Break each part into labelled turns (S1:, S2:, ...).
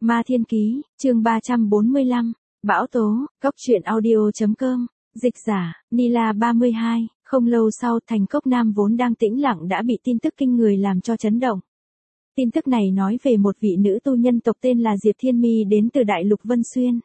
S1: Ma Thiên Ký, chương 345, Bão Tố, Cốc truyện audio.com, dịch giả, Nila 32, không lâu sau thành Cốc Nam vốn đang tĩnh lặng đã bị tin tức kinh người làm cho chấn động. Tin tức này nói về một vị nữ tu nhân tộc tên là Diệp Thiên Mi đến từ Đại Lục Vân Xuyên.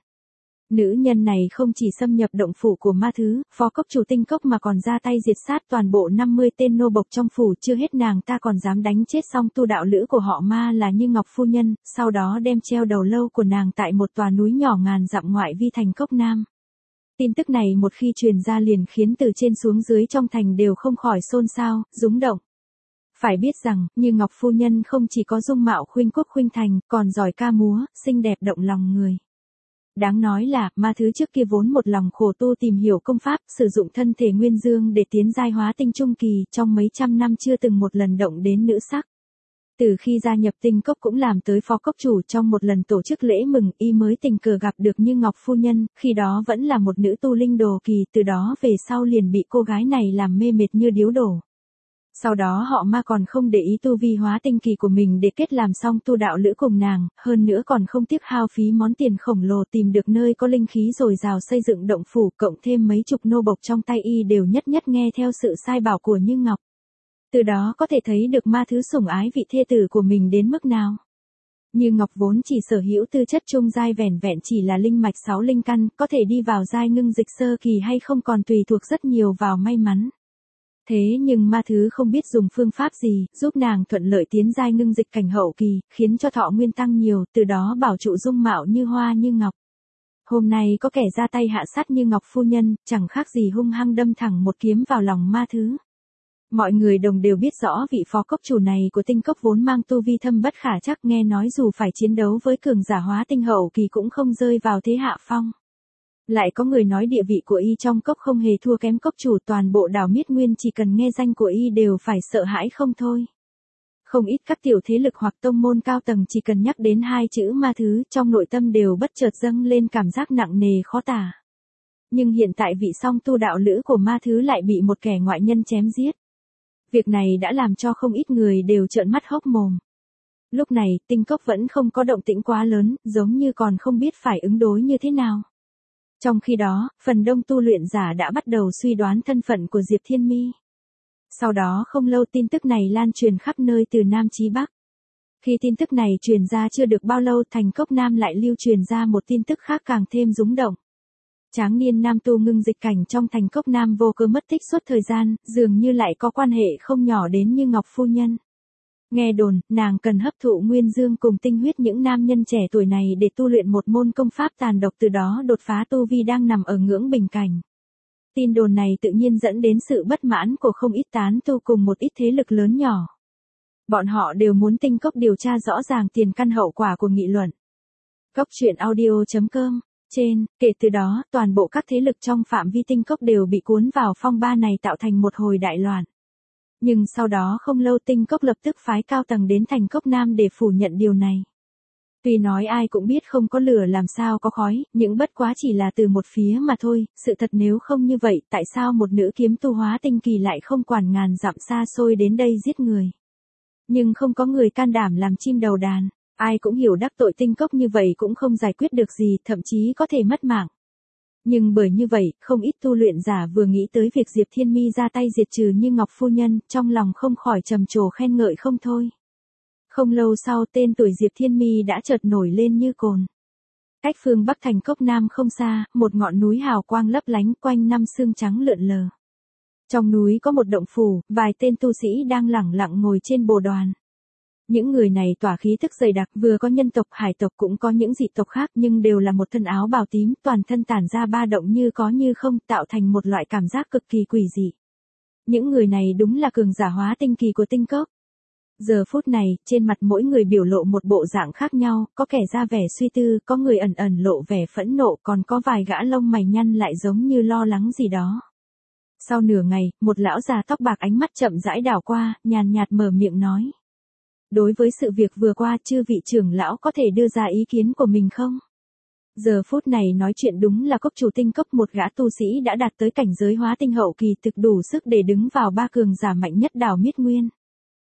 S1: Nữ nhân này không chỉ xâm nhập động phủ của ma thứ, phó cốc chủ tinh cốc mà còn ra tay diệt sát toàn bộ 50 tên nô bộc trong phủ, chưa hết nàng ta còn dám đánh chết song tu đạo lữ của họ Ma là Như Ngọc phu nhân, sau đó đem treo đầu lâu của nàng tại một tòa núi nhỏ ngàn dặm ngoại vi thành Cốc Nam. Tin tức này một khi truyền ra liền khiến từ trên xuống dưới trong thành đều không khỏi xôn xao, rúng động. Phải biết rằng, Như Ngọc phu nhân không chỉ có dung mạo khuynh quốc khuynh thành, còn giỏi ca múa, xinh đẹp động lòng người. Đáng nói là, ma thứ trước kia vốn một lòng khổ tu tìm hiểu công pháp, sử dụng thân thể nguyên dương để tiến giai hóa tinh trung kỳ, trong mấy trăm năm chưa từng một lần động đến nữ sắc. Từ khi gia nhập tinh cốc cũng làm tới phó cốc chủ, trong một lần tổ chức lễ mừng, y mới tình cờ gặp được Như Ngọc phu nhân, khi đó vẫn là một nữ tu linh đồ kỳ, từ đó về sau liền bị cô gái này làm mê mệt như điếu đổ. Sau đó họ Ma còn không để ý tu vi hóa tinh kỳ của mình để kết làm xong tu đạo lữ cùng nàng, hơn nữa còn không tiếc hao phí món tiền khổng lồ tìm được nơi có linh khí dồi dào xây dựng động phủ, cộng thêm mấy chục nô bộc trong tay y đều nhất nhất nghe theo sự sai bảo của Như Ngọc. Từ đó có thể thấy được ma thứ sủng ái vị thê tử của mình đến mức nào. Như Ngọc vốn chỉ sở hữu tư chất trung giai vẻn vẹn chỉ là linh mạch 6 linh căn, có thể đi vào giai ngưng dịch sơ kỳ hay không còn tùy thuộc rất nhiều vào may mắn. Thế nhưng ma thứ không biết dùng phương pháp gì, giúp nàng thuận lợi tiến giai ngưng dịch cảnh hậu kỳ, khiến cho thọ nguyên tăng nhiều, từ đó bảo trụ dung mạo như hoa như ngọc. Hôm nay có kẻ ra tay hạ sát Như Ngọc phu nhân, chẳng khác gì hung hăng đâm thẳng một kiếm vào lòng ma thứ. Mọi người đồng đều biết rõ vị phó cốc chủ này của tinh cốc vốn mang tu vi thâm bất khả trắc, nghe nói dù phải chiến đấu với cường giả hóa tinh hậu kỳ cũng không rơi vào thế hạ phong. Lại có người nói địa vị của y trong cốc không hề thua kém cốc chủ, toàn bộ đảo Miết Nguyên chỉ cần nghe danh của y đều phải sợ hãi không thôi. Không ít các tiểu thế lực hoặc tông môn cao tầng chỉ cần nhắc đến hai chữ ma thứ trong nội tâm đều bất chợt dâng lên cảm giác nặng nề khó tả. Nhưng hiện tại vị song tu đạo lữ của ma thứ lại bị một kẻ ngoại nhân chém giết. Việc này đã làm cho không ít người đều trợn mắt hốc mồm. Lúc này, tinh cốc vẫn không có động tĩnh quá lớn, giống như còn không biết phải ứng đối như thế nào. Trong khi đó, phần đông tu luyện giả đã bắt đầu suy đoán thân phận của Diệp Thiên Mi. Sau đó không lâu tin tức này lan truyền khắp nơi từ Nam chí Bắc. Khi tin tức này truyền ra chưa được bao lâu, thành Cốc Nam lại lưu truyền ra một tin tức khác càng thêm rúng động. Tráng niên nam tu ngưng dịch cảnh trong thành Cốc Nam vô cớ mất tích suốt thời gian, dường như lại có quan hệ không nhỏ đến Như Ngọc phu nhân. Nghe đồn, nàng cần hấp thụ nguyên dương cùng tinh huyết những nam nhân trẻ tuổi này để tu luyện một môn công pháp tàn độc, từ đó đột phá tu vi đang nằm ở ngưỡng bình cảnh. Tin đồn này tự nhiên dẫn đến sự bất mãn của không ít tán tu cùng một ít thế lực lớn nhỏ. Bọn họ đều muốn tinh cốc điều tra rõ ràng tiền căn hậu quả của nghị luận. Cốc truyện audio.com. Trên, kể từ đó, toàn bộ các thế lực trong phạm vi tinh cốc đều bị cuốn vào phong ba này, tạo thành một hồi đại loạn. Nhưng sau đó không lâu tinh cốc lập tức phái cao tầng đến thành Cốc Nam để phủ nhận điều này. Tuy nói ai cũng biết không có lửa làm sao có khói, nhưng bất quá chỉ là từ một phía mà thôi, sự thật nếu không như vậy, tại sao một nữ kiếm tu hóa tinh kỳ lại không quản ngàn dặm xa xôi đến đây giết người. Nhưng không có người can đảm làm chim đầu đàn, ai cũng hiểu đắc tội tinh cốc như vậy cũng không giải quyết được gì, thậm chí có thể mất mạng. Nhưng bởi như vậy, không ít tu luyện giả vừa nghĩ tới việc Diệp Thiên Mi ra tay diệt trừ Như Ngọc phu nhân, trong lòng không khỏi trầm trồ khen ngợi không thôi. Không lâu sau, tên tuổi Diệp Thiên Mi đã chợt nổi lên như cồn. Cách phương Bắc thành Cốc Nam không xa, một ngọn núi hào quang lấp lánh, quanh năm sương trắng lượn lờ. Trong núi có một động phủ, vài tên tu sĩ đang lẳng lặng ngồi trên bồ đoàn. Những người này tỏa khí tức dày đặc, vừa có nhân tộc, hải tộc cũng có những dị tộc khác, nhưng đều là một thân áo bào tím, toàn thân tản ra ba động như có như không, tạo thành một loại cảm giác cực kỳ quỷ dị. Những người này đúng là cường giả hóa tinh kỳ của tinh cốc. Giờ phút này, trên mặt mỗi người biểu lộ một bộ dạng khác nhau, có kẻ ra vẻ suy tư, có người ẩn ẩn lộ vẻ phẫn nộ, còn có vài gã lông mày nhăn lại giống như lo lắng gì đó. Sau nửa ngày, một lão già tóc bạc ánh mắt chậm rãi đảo qua, nhàn nhạt mở miệng nói. Đối với sự việc vừa qua, chư vị trưởng lão có thể đưa ra ý kiến của mình không? Giờ phút này nói chuyện đúng là cốc chủ tinh cốc, một gã tu sĩ đã đạt tới cảnh giới hóa tinh hậu kỳ, thực đủ sức để đứng vào ba cường giả mạnh nhất đảo Miết Nguyên.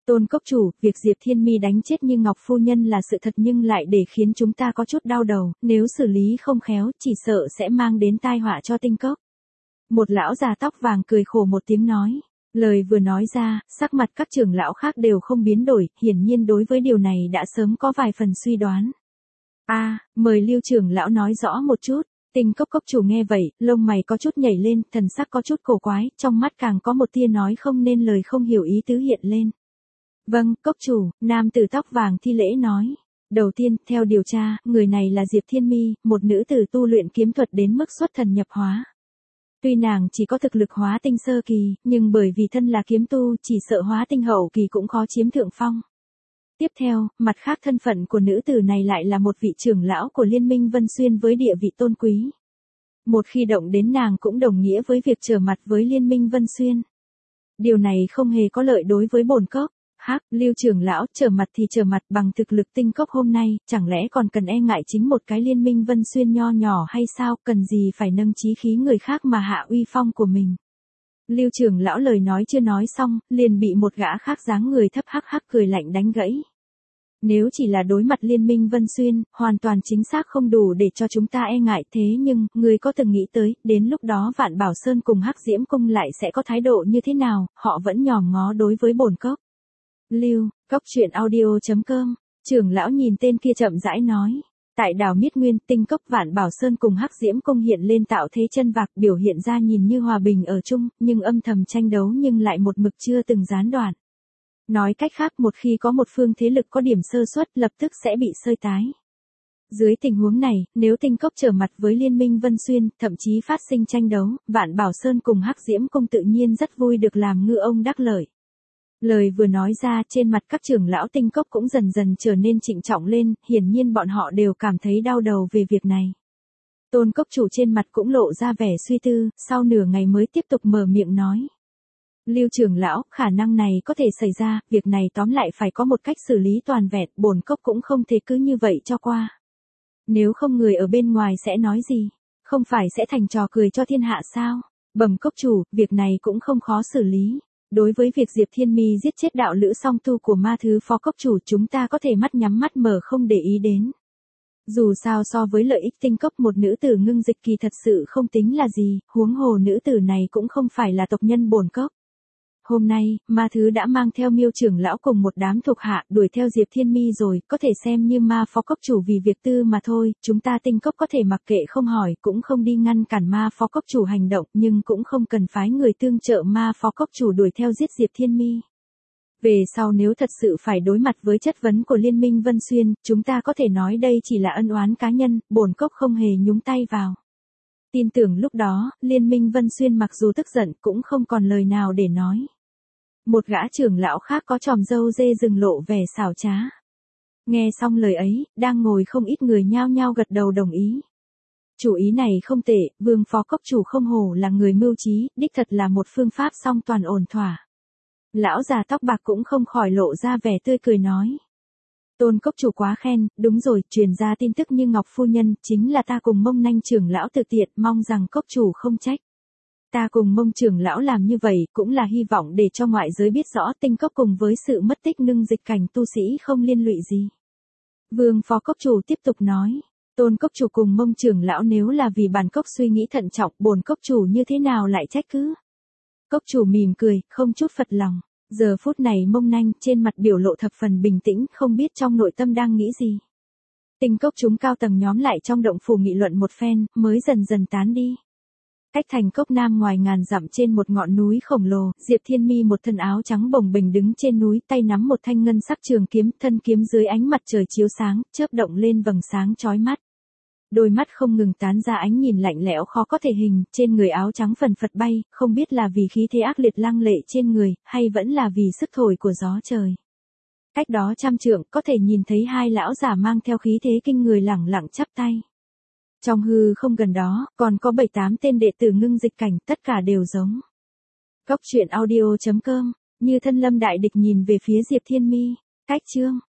S1: Tôn cốc chủ, việc Diệp Thiên Mi đánh chết Như Ngọc phu nhân là sự thật nhưng lại để khiến chúng ta có chút đau đầu, nếu xử lý không khéo, chỉ sợ sẽ mang đến tai họa cho tinh cốc. Một lão già tóc vàng cười khổ một tiếng nói. Lời vừa nói ra, sắc mặt các trưởng lão khác đều không biến đổi, hiển nhiên đối với điều này đã sớm có vài phần suy đoán. Mời Lưu trưởng lão nói rõ một chút. Tinh cốc cốc chủ nghe vậy, lông mày có chút nhảy lên, thần sắc có chút cổ quái, trong mắt càng có một tia nói không nên lời không hiểu ý tứ hiện lên. Vâng, cốc chủ, nam tử tóc vàng thi lễ nói. Đầu tiên, theo điều tra, người này là Diệp Thiên Mi, một nữ tử tu luyện kiếm thuật đến mức xuất thần nhập hóa. Tuy nàng chỉ có thực lực hóa tinh sơ kỳ, nhưng bởi vì thân là kiếm tu, chỉ sợ hóa tinh hậu kỳ cũng khó chiếm thượng phong. Tiếp theo, mặt khác thân phận của nữ tử này lại là một vị trưởng lão của Liên minh Vân Xuyên với địa vị tôn quý. Một khi động đến nàng cũng đồng nghĩa với việc trở mặt với Liên minh Vân Xuyên. Điều này không hề có lợi đối với bổn cốc. Lưu trưởng lão, trở mặt thì trở mặt, bằng thực lực tinh cốc hôm nay, chẳng lẽ còn cần e ngại chính một cái Liên minh Vân Xuyên nho nhỏ hay sao, cần gì phải nâng chí khí người khác mà hạ uy phong của mình. Lưu trưởng lão lời nói chưa nói xong, liền bị một gã khác dáng người thấp hắc hắc cười lạnh đánh gãy. Nếu chỉ là đối mặt Liên minh Vân Xuyên, hoàn toàn chính xác không đủ để cho chúng ta e ngại, thế nhưng, người có từng nghĩ tới, đến lúc đó Vạn Bảo Sơn cùng Hắc Diễm Cung lại sẽ có thái độ như thế nào, họ vẫn nhòm ngó đối với bổn cốc. Lưu, cốc truyện audio.com, trưởng lão nhìn tên kia chậm rãi nói. Tại đảo Miết Nguyên, tinh cốc Vạn Bảo Sơn cùng Hắc Diễm Cung hiện lên tạo thế chân vạc, biểu hiện ra nhìn như hòa bình ở chung, nhưng âm thầm tranh đấu nhưng lại một mực chưa từng gián đoạn. Nói cách khác, một khi có một phương thế lực có điểm sơ suất, lập tức sẽ bị sơi tái. Dưới tình huống này, nếu tinh cốc trở mặt với Liên minh Vân Xuyên, thậm chí phát sinh tranh đấu, Vạn Bảo Sơn cùng Hắc Diễm Cung tự nhiên rất vui được làm ngư ông đắc lợi. Lời vừa nói ra, trên mặt các trưởng lão tinh cốc cũng dần dần trở nên trịnh trọng lên, hiển nhiên bọn họ đều cảm thấy đau đầu về việc này. Tôn cốc chủ trên mặt cũng lộ ra vẻ suy tư, sau nửa ngày mới tiếp tục mở miệng nói. Lưu trưởng lão, khả năng này có thể xảy ra, việc này tóm lại phải có một cách xử lý toàn vẹn, bổn cốc cũng không thể cứ như vậy cho qua. Nếu không người ở bên ngoài sẽ nói gì? Không phải sẽ thành trò cười cho thiên hạ sao? Bẩm cốc chủ, việc này cũng không khó xử lý. Đối với việc Diệp Thiên Mi giết chết đạo lữ song tu của ma thứ phó cốc chủ, chúng ta có thể mắt nhắm mắt mở không để ý đến. Dù sao so với lợi ích tinh cốc, một nữ tử ngưng dịch kỳ thật sự không tính là gì, huống hồ nữ tử này cũng không phải là tộc nhân bổn cốc. Hôm nay, ma thứ đã mang theo Miêu trưởng lão cùng một đám thuộc hạ đuổi theo Diệp Thiên Mi rồi, có thể xem như ma phó cốc chủ vì việc tư mà thôi, chúng ta tinh cốc có thể mặc kệ không hỏi, cũng không đi ngăn cản ma phó cốc chủ hành động, nhưng cũng không cần phái người tương trợ ma phó cốc chủ đuổi theo giết Diệp Thiên Mi. Về sau nếu thật sự phải đối mặt với chất vấn của Liên minh Vân Xuyên, chúng ta có thể nói đây chỉ là ân oán cá nhân, bổn cốc không hề nhúng tay vào. Tin tưởng lúc đó, Liên minh Vân Xuyên mặc dù tức giận cũng không còn lời nào để nói. Một gã trưởng lão khác có tròm râu dê rừng lộ vẻ xảo trá. Nghe xong lời ấy, đang ngồi không ít người nhao nhao gật đầu đồng ý. Chủ ý này không tệ, Vương phó cốc chủ không hổ là người mưu trí, đích thật là một phương pháp song toàn ổn thỏa. Lão già tóc bạc cũng không khỏi lộ ra vẻ tươi cười nói. Tôn cốc chủ quá khen, đúng rồi, truyền ra tin tức Như Ngọc phu nhân, chính là ta cùng Mông Nanh trưởng lão tự tiện, mong rằng cốc chủ không trách. Ta cùng Mông trưởng lão làm như vậy, cũng là hy vọng để cho ngoại giới biết rõ tinh cốc cùng với sự mất tích ngưng dịch cảnh tu sĩ không liên lụy gì. Vương phó cốc chủ tiếp tục nói. Tôn cốc chủ cùng Mông trưởng lão nếu là vì bản cốc suy nghĩ thận trọng, bổn cốc chủ như thế nào lại trách cứ. Cốc chủ mỉm cười, không chút phật lòng. Giờ phút này Mông Nanh trên mặt biểu lộ thập phần bình tĩnh, không biết trong nội tâm đang nghĩ gì. Tinh cốc chúng cao tầng nhóm lại trong động phủ nghị luận một phen, mới dần dần tán đi. Cách thành cốc nam ngoài ngàn dặm trên một ngọn núi khổng lồ, Diệp Thiên Mi một thân áo trắng bồng bềnh đứng trên núi, tay nắm một thanh ngân sắc trường kiếm, thân kiếm dưới ánh mặt trời chiếu sáng, chớp động lên vầng sáng chói mắt. Đôi mắt không ngừng tán ra ánh nhìn lạnh lẽo khó có thể hình, trên người áo trắng phần phật bay, không biết là vì khí thế ác liệt lăng lệ trên người, hay vẫn là vì sức thổi của gió trời. Cách đó trăm trượng, có thể nhìn thấy hai lão giả mang theo khí thế kinh người lẳng lặng chắp tay. Trong hư không gần đó, còn có 7-8 tên đệ tử ngưng dịch cảnh, tất cả đều giống. Cốc truyện audio.com, Như Thân Lâm đại địch nhìn về phía Diệp Thiên Mi. Cách chương